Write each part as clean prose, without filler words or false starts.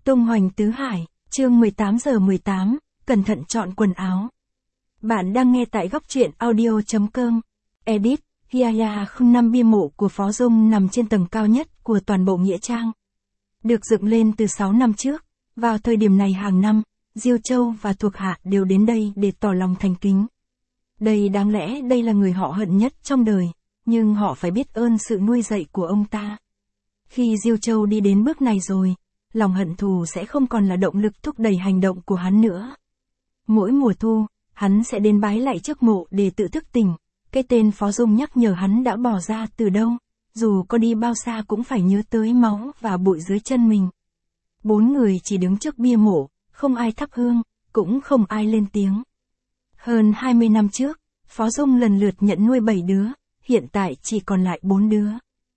Tung hoành tứ hải, chương 18:18, cẩn thận chọn quần áo. Bạn đang nghe tại góc truyện audio.com. Edit, Hiaya 05 bia mộ của Phó Dung nằm trên tầng cao nhất của toàn bộ nghĩa trang. Được dựng lên từ 6 năm trước, vào thời điểm này hàng năm, Diêu Châu và thuộc hạ đều đến đây để tỏ lòng thành kính. Đáng lẽ đây là người họ hận nhất trong đời, nhưng họ phải biết ơn sự nuôi dạy của ông ta. Khi Diêu Châu đi đến bước này rồi, lòng hận thù sẽ không còn là động lực thúc đẩy hành động của hắn nữa. Mỗi mùa thu, hắn sẽ đến bái lạy trước mộ để tự thức tỉnh, cái tên Phó Dung nhắc nhở hắn đã bỏ ra từ đâu, dù có đi bao xa cũng phải nhớ tới máu và bụi dưới chân mình. 4 người chỉ đứng trước bia mộ, không ai thắp hương, cũng không ai lên tiếng. Hơn 20 năm trước, Phó Dung lần lượt nhận nuôi 7 đứa, hiện tại chỉ còn lại 4 đứa.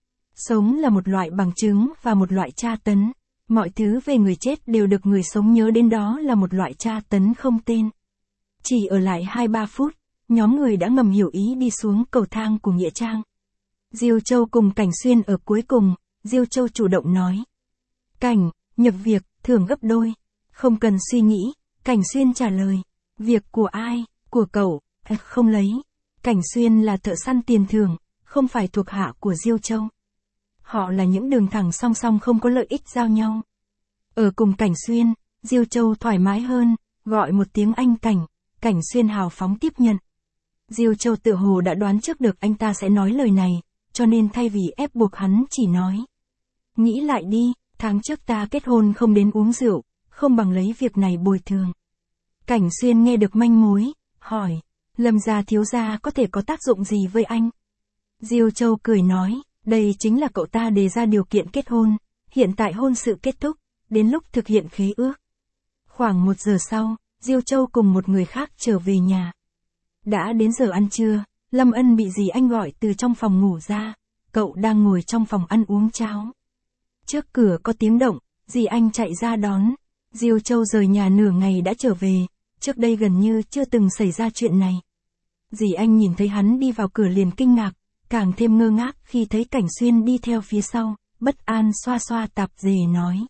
Sống là một loại bằng chứng và một loại tra tấn. Mọi thứ về người chết đều được người sống nhớ đến, đó là một loại tra tấn không tên. Chỉ ở lại 2-3 phút, nhóm người đã ngầm hiểu ý đi xuống cầu thang của nghĩa trang. Diêu Châu cùng Cảnh Xuyên ở cuối cùng, Diêu Châu chủ động nói. Cảnh, nhập việc, thưởng gấp đôi. Không cần suy nghĩ, Cảnh Xuyên trả lời. Việc của ai? Của cậu? Không lấy. Cảnh Xuyên là thợ săn tiền thưởng, không phải thuộc hạ của Diêu Châu. Họ là những đường thẳng song song không có lợi ích giao nhau. Ở cùng Cảnh Xuyên, Diêu Châu thoải mái hơn, gọi một tiếng anh Cảnh, Cảnh Xuyên hào phóng tiếp nhận. Diêu Châu tựa hồ đã đoán trước được anh ta sẽ nói lời này, cho nên thay vì ép buộc hắn chỉ nói. Nghĩ lại đi, tháng trước ta kết hôn không đến uống rượu, không bằng lấy việc này bồi thường. Cảnh Xuyên nghe được manh mối, hỏi, Lâm gia thiếu gia có thể có tác dụng gì với anh? Diêu Châu cười nói. Đây chính là cậu ta đề ra điều kiện kết hôn, hiện tại hôn sự kết thúc, đến lúc thực hiện khế ước. Khoảng 1 giờ sau, Diêu Châu cùng một người khác trở về nhà. Đã đến giờ ăn trưa, Lâm Ân bị dì anh gọi từ trong phòng ngủ ra, cậu đang ngồi trong phòng ăn uống cháo. Trước cửa có tiếng động, dì anh chạy ra đón. Diêu Châu rời nhà nửa ngày đã trở về, trước đây gần như chưa từng xảy ra chuyện này. Dì anh nhìn thấy hắn đi vào cửa liền kinh ngạc. Càng thêm ngơ ngác khi thấy Cảnh Xuyên đi theo phía sau, bất an xoa xoa tạp dề nói.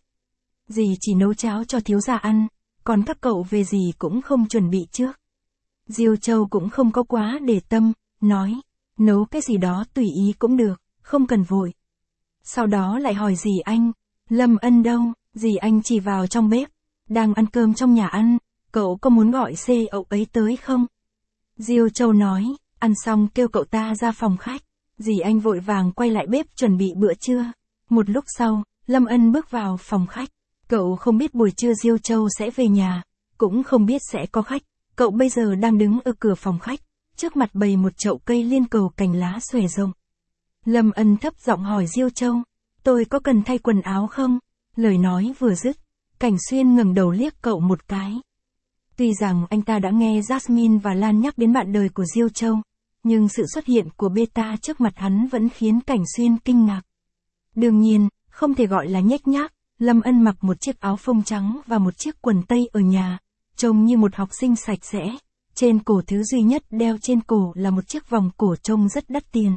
Dì chỉ nấu cháo cho thiếu gia ăn, còn các cậu về dì cũng không chuẩn bị trước. Diêu Châu cũng không có quá để tâm, nói, nấu cái gì đó tùy ý cũng được, không cần vội. Sau đó lại hỏi dì anh, Lâm Ân đâu? Dì anh chỉ vào trong bếp, đang ăn cơm trong nhà ăn, cậu có muốn gọi xe ậu ấy tới không? Diêu Châu nói, ăn xong kêu cậu ta ra phòng khách. Dì anh vội vàng quay lại bếp chuẩn bị bữa trưa. Một lúc sau, Lâm Ân bước vào phòng khách. Cậu không biết buổi trưa Diêu Châu sẽ về nhà, cũng không biết sẽ có khách. Cậu bây giờ đang đứng ở cửa phòng khách, trước mặt bày một chậu cây liên cầu cành lá xòe rộng. Lâm Ân thấp giọng hỏi Diêu Châu, tôi có cần thay quần áo không? Lời nói vừa dứt, Cảnh Xuyên ngẩng đầu liếc cậu một cái. Tuy rằng anh ta đã nghe Jasmine và Lan nhắc đến bạn đời của Diêu Châu, nhưng sự xuất hiện của Beta trước mặt hắn vẫn khiến Cảnh Xuyên kinh ngạc. Đương nhiên, không thể gọi là nhếch nhác, Lâm Ân mặc một chiếc áo phông trắng và một chiếc quần tây ở nhà, trông như một học sinh sạch sẽ. Trên cổ thứ duy nhất đeo trên cổ là một chiếc vòng cổ trông rất đắt tiền.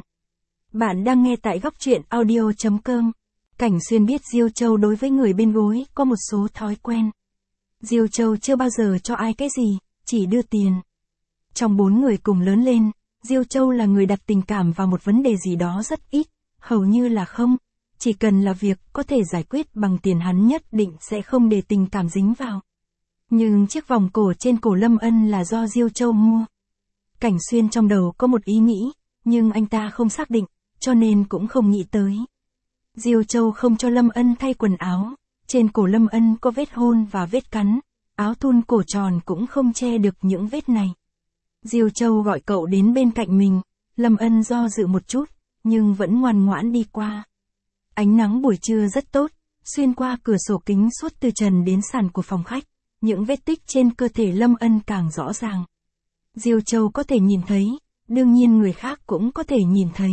Bạn đang nghe tại góc truyện audio.com. Cảnh Xuyên biết Diêu Châu đối với người bên gối có một số thói quen. Diêu Châu chưa bao giờ cho ai cái gì, chỉ đưa tiền. Trong 4 người cùng lớn lên, Diêu Châu là người đặt tình cảm vào một vấn đề gì đó rất ít, hầu như là không. Chỉ cần là việc có thể giải quyết bằng tiền hắn nhất định sẽ không để tình cảm dính vào. Nhưng chiếc vòng cổ trên cổ Lâm Ân là do Diêu Châu mua. Cảnh Xuyên trong đầu có một ý nghĩ, nhưng anh ta không xác định, cho nên cũng không nghĩ tới. Diêu Châu không cho Lâm Ân thay quần áo, trên cổ Lâm Ân có vết hôn và vết cắn, áo thun cổ tròn cũng không che được những vết này. Diêu Châu gọi cậu đến bên cạnh mình, Lâm Ân do dự một chút, nhưng vẫn ngoan ngoãn đi qua. Ánh nắng buổi trưa rất tốt, xuyên qua cửa sổ kính suốt từ trần đến sàn của phòng khách, những vết tích trên cơ thể Lâm Ân càng rõ ràng. Diêu Châu có thể nhìn thấy, đương nhiên người khác cũng có thể nhìn thấy.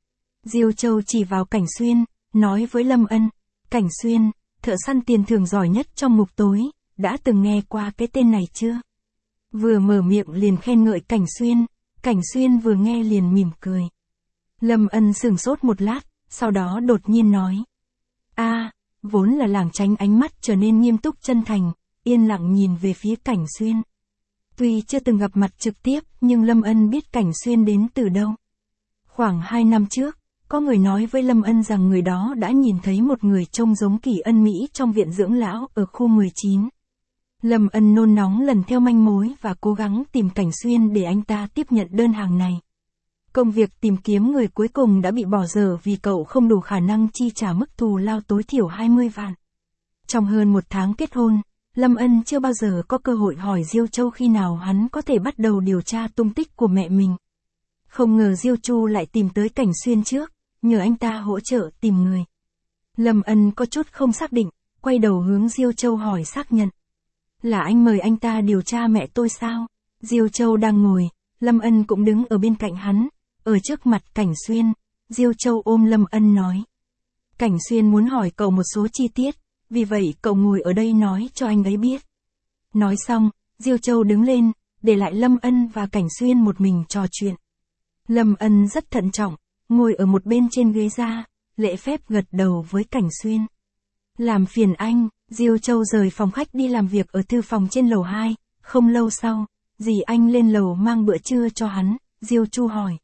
Diêu Châu chỉ vào Cảnh Xuyên, nói với Lâm Ân, Cảnh Xuyên, thợ săn tiền thưởng giỏi nhất trong ngục tối, đã từng nghe qua cái tên này chưa? Vừa mở miệng liền khen ngợi Cảnh Xuyên vừa nghe liền mỉm cười. Lâm Ân sửng sốt một lát, sau đó đột nhiên nói. vốn là lảng tránh ánh mắt trở nên nghiêm túc chân thành, yên lặng nhìn về phía Cảnh Xuyên. Tuy chưa từng gặp mặt trực tiếp, nhưng Lâm Ân biết Cảnh Xuyên đến từ đâu. Khoảng 2 năm trước, có người nói với Lâm Ân rằng người đó đã nhìn thấy một người trông giống Kỳ Ân Mỹ trong viện dưỡng lão ở khu 19. Lâm Ân nôn nóng lần theo manh mối và cố gắng tìm Cảnh Xuyên để anh ta tiếp nhận đơn hàng này. Công việc tìm kiếm người cuối cùng đã bị bỏ dở vì cậu không đủ khả năng chi trả mức thù lao tối thiểu 20 vạn. Trong hơn 1 tháng kết hôn, Lâm Ân chưa bao giờ có cơ hội hỏi Diêu Châu khi nào hắn có thể bắt đầu điều tra tung tích của mẹ mình. Không ngờ Diêu Chu lại tìm tới Cảnh Xuyên trước, nhờ anh ta hỗ trợ tìm người. Lâm Ân có chút không xác định, quay đầu hướng Diêu Châu hỏi xác nhận. Là anh mời anh ta điều tra mẹ tôi sao? Diêu Châu đang ngồi, Lâm Ân cũng đứng ở bên cạnh hắn, ở trước mặt Cảnh Xuyên. Diêu Châu ôm Lâm Ân nói. Cảnh Xuyên muốn hỏi cậu một số chi tiết, vì vậy cậu ngồi ở đây nói cho anh ấy biết. Nói xong, Diêu Châu đứng lên, để lại Lâm Ân và Cảnh Xuyên một mình trò chuyện. Lâm Ân rất thận trọng, ngồi ở một bên trên ghế ra, lễ phép gật đầu với Cảnh Xuyên. Làm phiền anh. Diêu Châu rời phòng khách đi làm việc ở thư phòng trên lầu 2, không lâu sau, dì anh lên lầu mang bữa trưa cho hắn. Diêu Chu hỏi.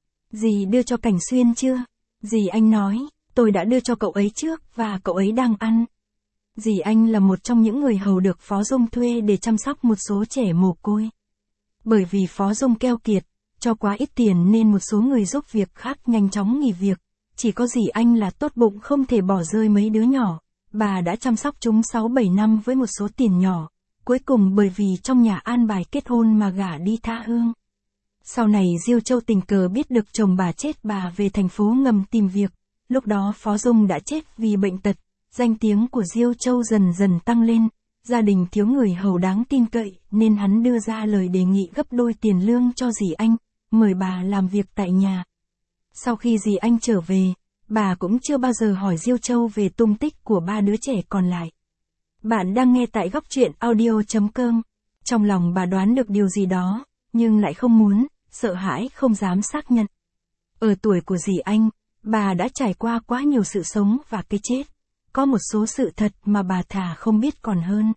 Dì đưa cho Cảnh Xuyên chưa? Dì anh nói, tôi đã đưa cho cậu ấy trước và cậu ấy đang ăn. Dì anh là một trong những người hầu được Phó Dung thuê để chăm sóc một số trẻ mồ côi. Bởi vì Phó Dung keo kiệt, cho quá ít tiền nên một số người giúp việc khác nhanh chóng nghỉ việc, chỉ có dì anh là tốt bụng không thể bỏ rơi mấy đứa nhỏ. Bà đã chăm sóc chúng 6-7 năm với một số tiền nhỏ, cuối cùng bởi vì trong nhà an bài kết hôn mà gả đi tha hương. Sau này Diêu Châu tình cờ biết được chồng bà chết, bà về thành phố ngầm tìm việc, lúc đó Phó Dung đã chết vì bệnh tật, danh tiếng của Diêu Châu dần dần tăng lên, gia đình thiếu người hầu đáng tin cậy nên hắn đưa ra lời đề nghị gấp đôi tiền lương cho dì anh, mời bà làm việc tại nhà. Sau khi dì anh trở về, bà cũng chưa bao giờ hỏi Diêu Châu về tung tích của 3 đứa trẻ còn lại. Bạn đang nghe tại Góc Truyện Audio.com. Trong lòng bà đoán được điều gì đó, nhưng lại không muốn, sợ hãi không dám xác nhận. Ở tuổi của dì anh, bà đã trải qua quá nhiều sự sống và cái chết. Có một số sự thật mà bà thà không biết còn hơn.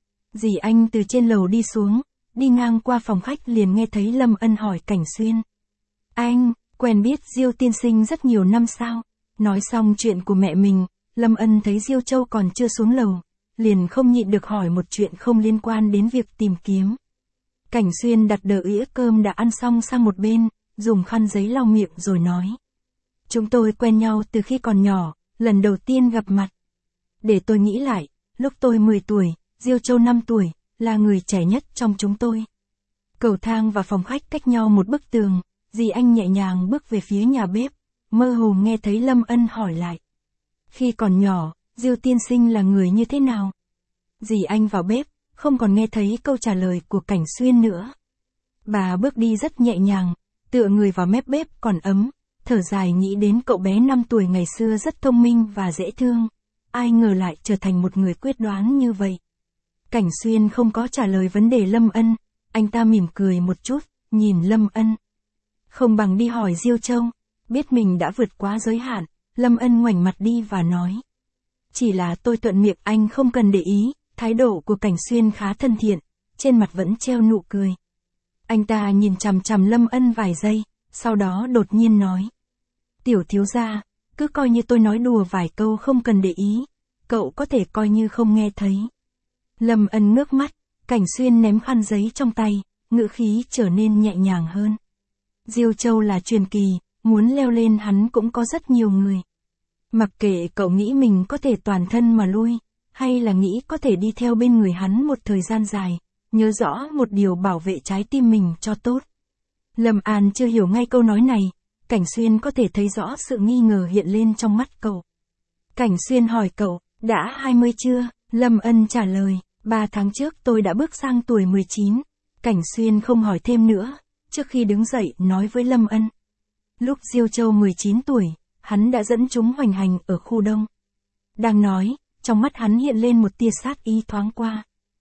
Dì anh từ trên lầu đi xuống, đi ngang qua phòng khách liền nghe thấy Lâm Ân hỏi Cảnh Xuyên. Anh, quen biết Diêu tiên sinh rất nhiều năm sao? Nói xong chuyện của mẹ mình, Lâm Ân thấy Diêu Châu còn chưa xuống lầu, liền không nhịn được hỏi một chuyện không liên quan đến việc tìm kiếm. Cảnh Xuyên đặt đĩa cơm đã ăn xong sang một bên, dùng khăn giấy lau miệng rồi nói. Chúng tôi quen nhau từ khi còn nhỏ, lần đầu tiên gặp mặt. Để tôi nghĩ lại, lúc tôi 10 tuổi, Diêu Châu 5 tuổi, là người trẻ nhất trong chúng tôi. Cầu thang và phòng khách cách nhau một bức tường, dì anh nhẹ nhàng bước về phía nhà bếp, mơ hồ nghe thấy Lâm Ân hỏi lại. Khi còn nhỏ, Diêu tiên sinh là người như thế nào? Dì anh vào bếp, không còn nghe thấy câu trả lời của Cảnh Xuyên nữa. Bà bước đi rất nhẹ nhàng, tựa người vào mép bếp còn ấm, thở dài nghĩ đến cậu bé 5 tuổi ngày xưa rất thông minh và dễ thương. Ai ngờ lại trở thành một người quyết đoán như vậy. Cảnh Xuyên không có trả lời vấn đề Lâm Ân, anh ta mỉm cười một chút, nhìn Lâm Ân. Không bằng đi hỏi Diêu Châu, biết mình đã vượt quá giới hạn, Lâm Ân ngoảnh mặt đi và nói. Chỉ là tôi thuận miệng, anh không cần để ý. Thái độ của Cảnh Xuyên khá thân thiện, trên mặt vẫn treo nụ cười. Anh ta nhìn chằm chằm Lâm Ân vài giây, sau đó đột nhiên nói. Tiểu thiếu gia, cứ coi như tôi nói đùa vài câu, không cần để ý, cậu có thể coi như không nghe thấy. Lâm Ân ngước mắt, Cảnh Xuyên ném khăn giấy trong tay, ngữ khí trở nên nhẹ nhàng hơn. Diêu Châu là truyền kỳ, muốn leo lên hắn cũng có rất nhiều người. Mặc kệ cậu nghĩ mình có thể toàn thân mà lui, hay là nghĩ có thể đi theo bên người hắn một thời gian dài, nhớ rõ một điều, bảo vệ trái tim mình cho tốt. Lâm An chưa hiểu ngay câu nói này, Cảnh Xuyên có thể thấy rõ sự nghi ngờ hiện lên trong mắt cậu. Cảnh Xuyên hỏi cậu, đã 20 chưa? Lâm Ân trả lời, 3 tháng trước tôi đã bước sang tuổi 19. Cảnh Xuyên không hỏi thêm nữa, trước khi đứng dậy nói với Lâm Ân. Lúc Diêu Châu 19 tuổi, hắn đã dẫn chúng hoành hành ở khu đông. Đang nói, trong mắt hắn hiện lên một tia sát ý thoáng qua.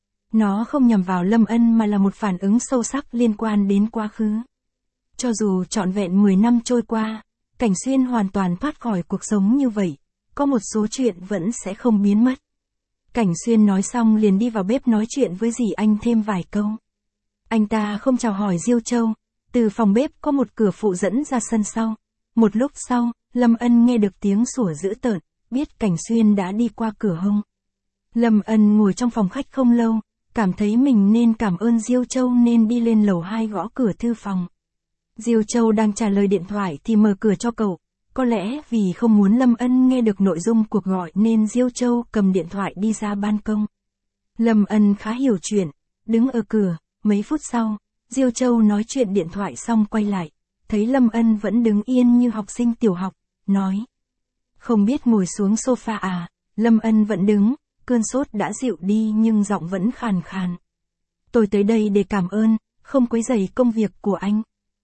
Nó không nhằm vào Lâm Ân mà là một phản ứng sâu sắc liên quan đến quá khứ. Cho dù trọn vẹn 10 năm trôi qua, Cảnh Xuyên hoàn toàn thoát khỏi cuộc sống như vậy, có một số chuyện vẫn sẽ không biến mất. Cảnh Xuyên nói xong liền đi vào bếp nói chuyện với dì Anh thêm vài câu. Anh ta không chào hỏi Diêu Châu, từ phòng bếp có một cửa phụ dẫn ra sân sau. Một lúc sau, Lâm Ân nghe được tiếng sủa dữ tợn, biết Cảnh Xuyên đã đi qua cửa hông. Lâm Ân ngồi trong phòng khách không lâu, cảm thấy mình nên cảm ơn Diêu Châu nên đi lên lầu 2 gõ cửa thư phòng. Diêu Châu đang trả lời điện thoại thì mở cửa cho cậu. Có lẽ vì không muốn Lâm Ân nghe được nội dung cuộc gọi nên Diêu Châu cầm điện thoại đi ra ban công. Lâm Ân khá hiểu chuyện, đứng ở cửa, mấy phút sau, Diêu Châu nói chuyện điện thoại xong quay lại, thấy Lâm Ân vẫn đứng yên như học sinh tiểu học, nói. Không biết ngồi xuống sofa à, Lâm Ân vẫn đứng, cơn sốt đã dịu đi nhưng giọng vẫn khàn khàn. Tôi tới đây để cảm ơn, không quấy rầy công việc của anh.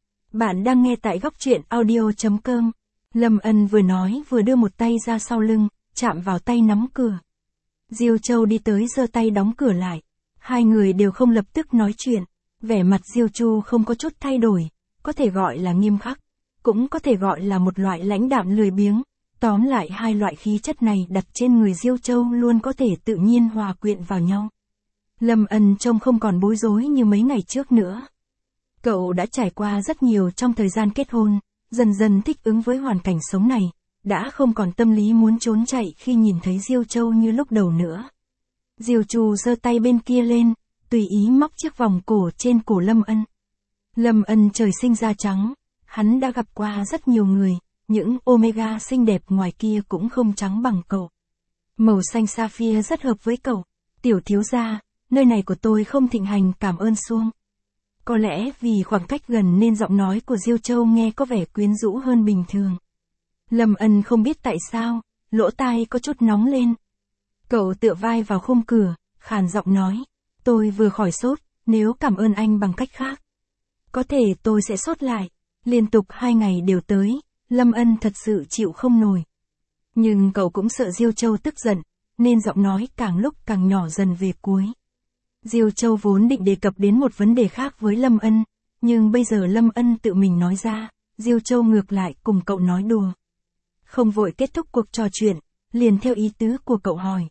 Bạn đang nghe tại góc truyện audio.com. Lâm Ân vừa nói vừa đưa một tay ra sau lưng, chạm vào tay nắm cửa. Diêu Châu đi tới giơ tay đóng cửa lại. Hai người đều không lập tức nói chuyện. Vẻ mặt Diêu Chu không có chút thay đổi, có thể gọi là nghiêm khắc, cũng có thể gọi là một loại lãnh đạm lười biếng. Tóm lại hai loại khí chất này đặt trên người Diêu Châu luôn có thể tự nhiên hòa quyện vào nhau. Lâm Ân trông không còn bối rối như mấy ngày trước nữa. Cậu đã trải qua rất nhiều trong thời gian kết hôn, dần dần thích ứng với hoàn cảnh sống này, đã không còn tâm lý muốn trốn chạy khi nhìn thấy Diêu Châu như lúc đầu nữa. Diêu Chu giơ tay bên kia lên, tùy ý móc chiếc vòng cổ trên cổ Lâm Ân. Lâm Ân trời sinh da trắng, hắn đã gặp qua rất nhiều người, những omega xinh đẹp ngoài kia cũng không trắng bằng cậu. Màu xanh sapphire rất hợp với cậu. Tiểu thiếu gia, nơi này của tôi không thịnh hành cảm ơn xuông. Có lẽ vì khoảng cách gần nên giọng nói của Diêu Châu nghe có vẻ quyến rũ hơn bình thường. Lâm Ân không biết tại sao, lỗ tai có chút nóng lên. Cậu tựa vai vào khung cửa, khàn giọng nói, tôi vừa khỏi sốt, nếu cảm ơn anh bằng cách khác. Có thể tôi sẽ sốt lại. Liên tục 2 ngày đều tới, Lâm Ân thật sự chịu không nổi. Nhưng cậu cũng sợ Diêu Châu tức giận, nên giọng nói càng lúc càng nhỏ dần về cuối. Diêu Châu vốn định đề cập đến một vấn đề khác với Lâm Ân, nhưng bây giờ Lâm Ân tự mình nói ra, Diêu Châu ngược lại cùng cậu nói đùa. Không vội kết thúc cuộc trò chuyện, liền theo ý tứ của cậu hỏi.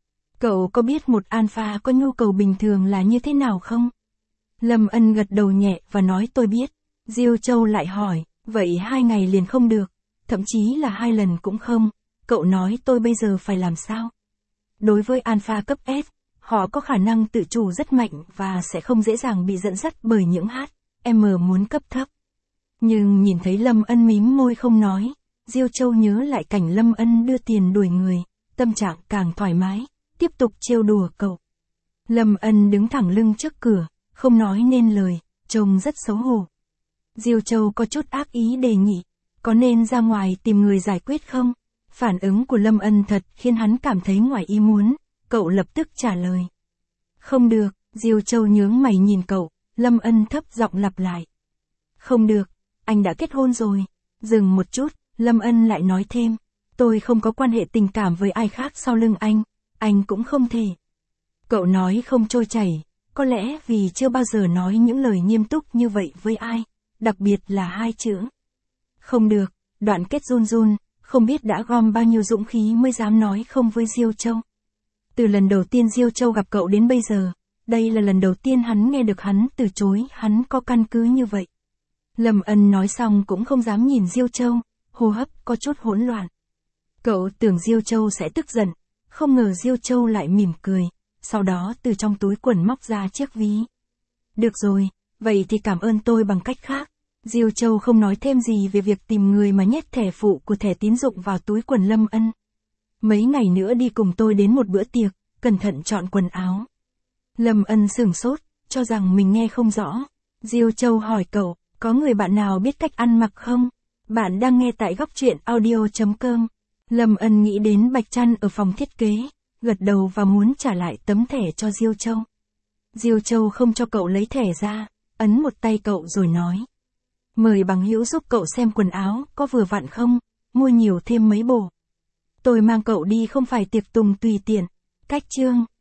Cậu có biết một alpha có nhu cầu bình thường là như thế nào không? Lâm Ân gật đầu nhẹ và nói tôi biết. Diêu Châu lại hỏi, vậy 2 ngày liền không được, thậm chí là 2 lần cũng không. Cậu nói tôi bây giờ phải làm sao? Đối với alpha cấp S, họ có khả năng tự chủ rất mạnh và sẽ không dễ dàng bị dẫn dắt bởi những HM muốn cấp thấp. Nhưng nhìn thấy Lâm Ân mím môi không nói, Diêu Châu nhớ lại cảnh Lâm Ân đưa tiền đuổi người, tâm trạng càng thoải mái, tiếp tục trêu đùa cậu. Lâm Ân đứng thẳng lưng trước cửa, không nói nên lời, trông rất xấu hổ. Diêu Châu có chút ác ý đề nghị, có nên ra ngoài tìm người giải quyết không? Phản ứng của Lâm Ân thật khiến hắn cảm thấy ngoài ý muốn, cậu lập tức trả lời. Không được, Diêu Châu nhướng mày nhìn cậu, Lâm Ân thấp giọng lặp lại. Không được, anh đã kết hôn rồi. Dừng một chút, Lâm Ân lại nói thêm, tôi không có quan hệ tình cảm với ai khác sau lưng anh cũng không thể. Cậu nói không trôi chảy, có lẽ vì chưa bao giờ nói những lời nghiêm túc như vậy với ai, đặc biệt là 2 chữ. Không được, đoạn kết run run, không biết đã gom bao nhiêu dũng khí mới dám nói không với Diêu Châu. Từ lần đầu tiên Diêu Châu gặp cậu đến bây giờ, đây là lần đầu tiên hắn nghe được hắn từ chối, hắn có căn cứ như vậy. Lâm Ân nói xong cũng không dám nhìn Diêu Châu, hô hấp có chút hỗn loạn. Cậu tưởng Diêu Châu sẽ tức giận, không ngờ Diêu Châu lại mỉm cười, sau đó từ trong túi quần móc ra chiếc ví. Được rồi, vậy thì cảm ơn tôi bằng cách khác. Diêu Châu không nói thêm gì về việc tìm người mà nhét thẻ phụ của thẻ tín dụng vào túi quần Lâm Ân. Mấy ngày nữa đi cùng tôi đến một bữa tiệc, cẩn thận chọn quần áo. Lâm Ân sửng sốt, cho rằng mình nghe không rõ. Diêu Châu hỏi cậu, có người bạn nào biết cách ăn mặc không? Bạn đang nghe tại góc truyện audio.com. Lâm Ân nghĩ đến Bạch Trăn ở phòng thiết kế, gật đầu và muốn trả lại tấm thẻ cho Diêu Châu. Diêu Châu không cho cậu lấy thẻ ra, ấn một tay cậu rồi nói. Mời bằng hữu giúp cậu xem quần áo, có vừa vặn không, mua nhiều thêm mấy bộ. Tôi mang cậu đi không phải tiệc tùng tùy tiện. Cách chương.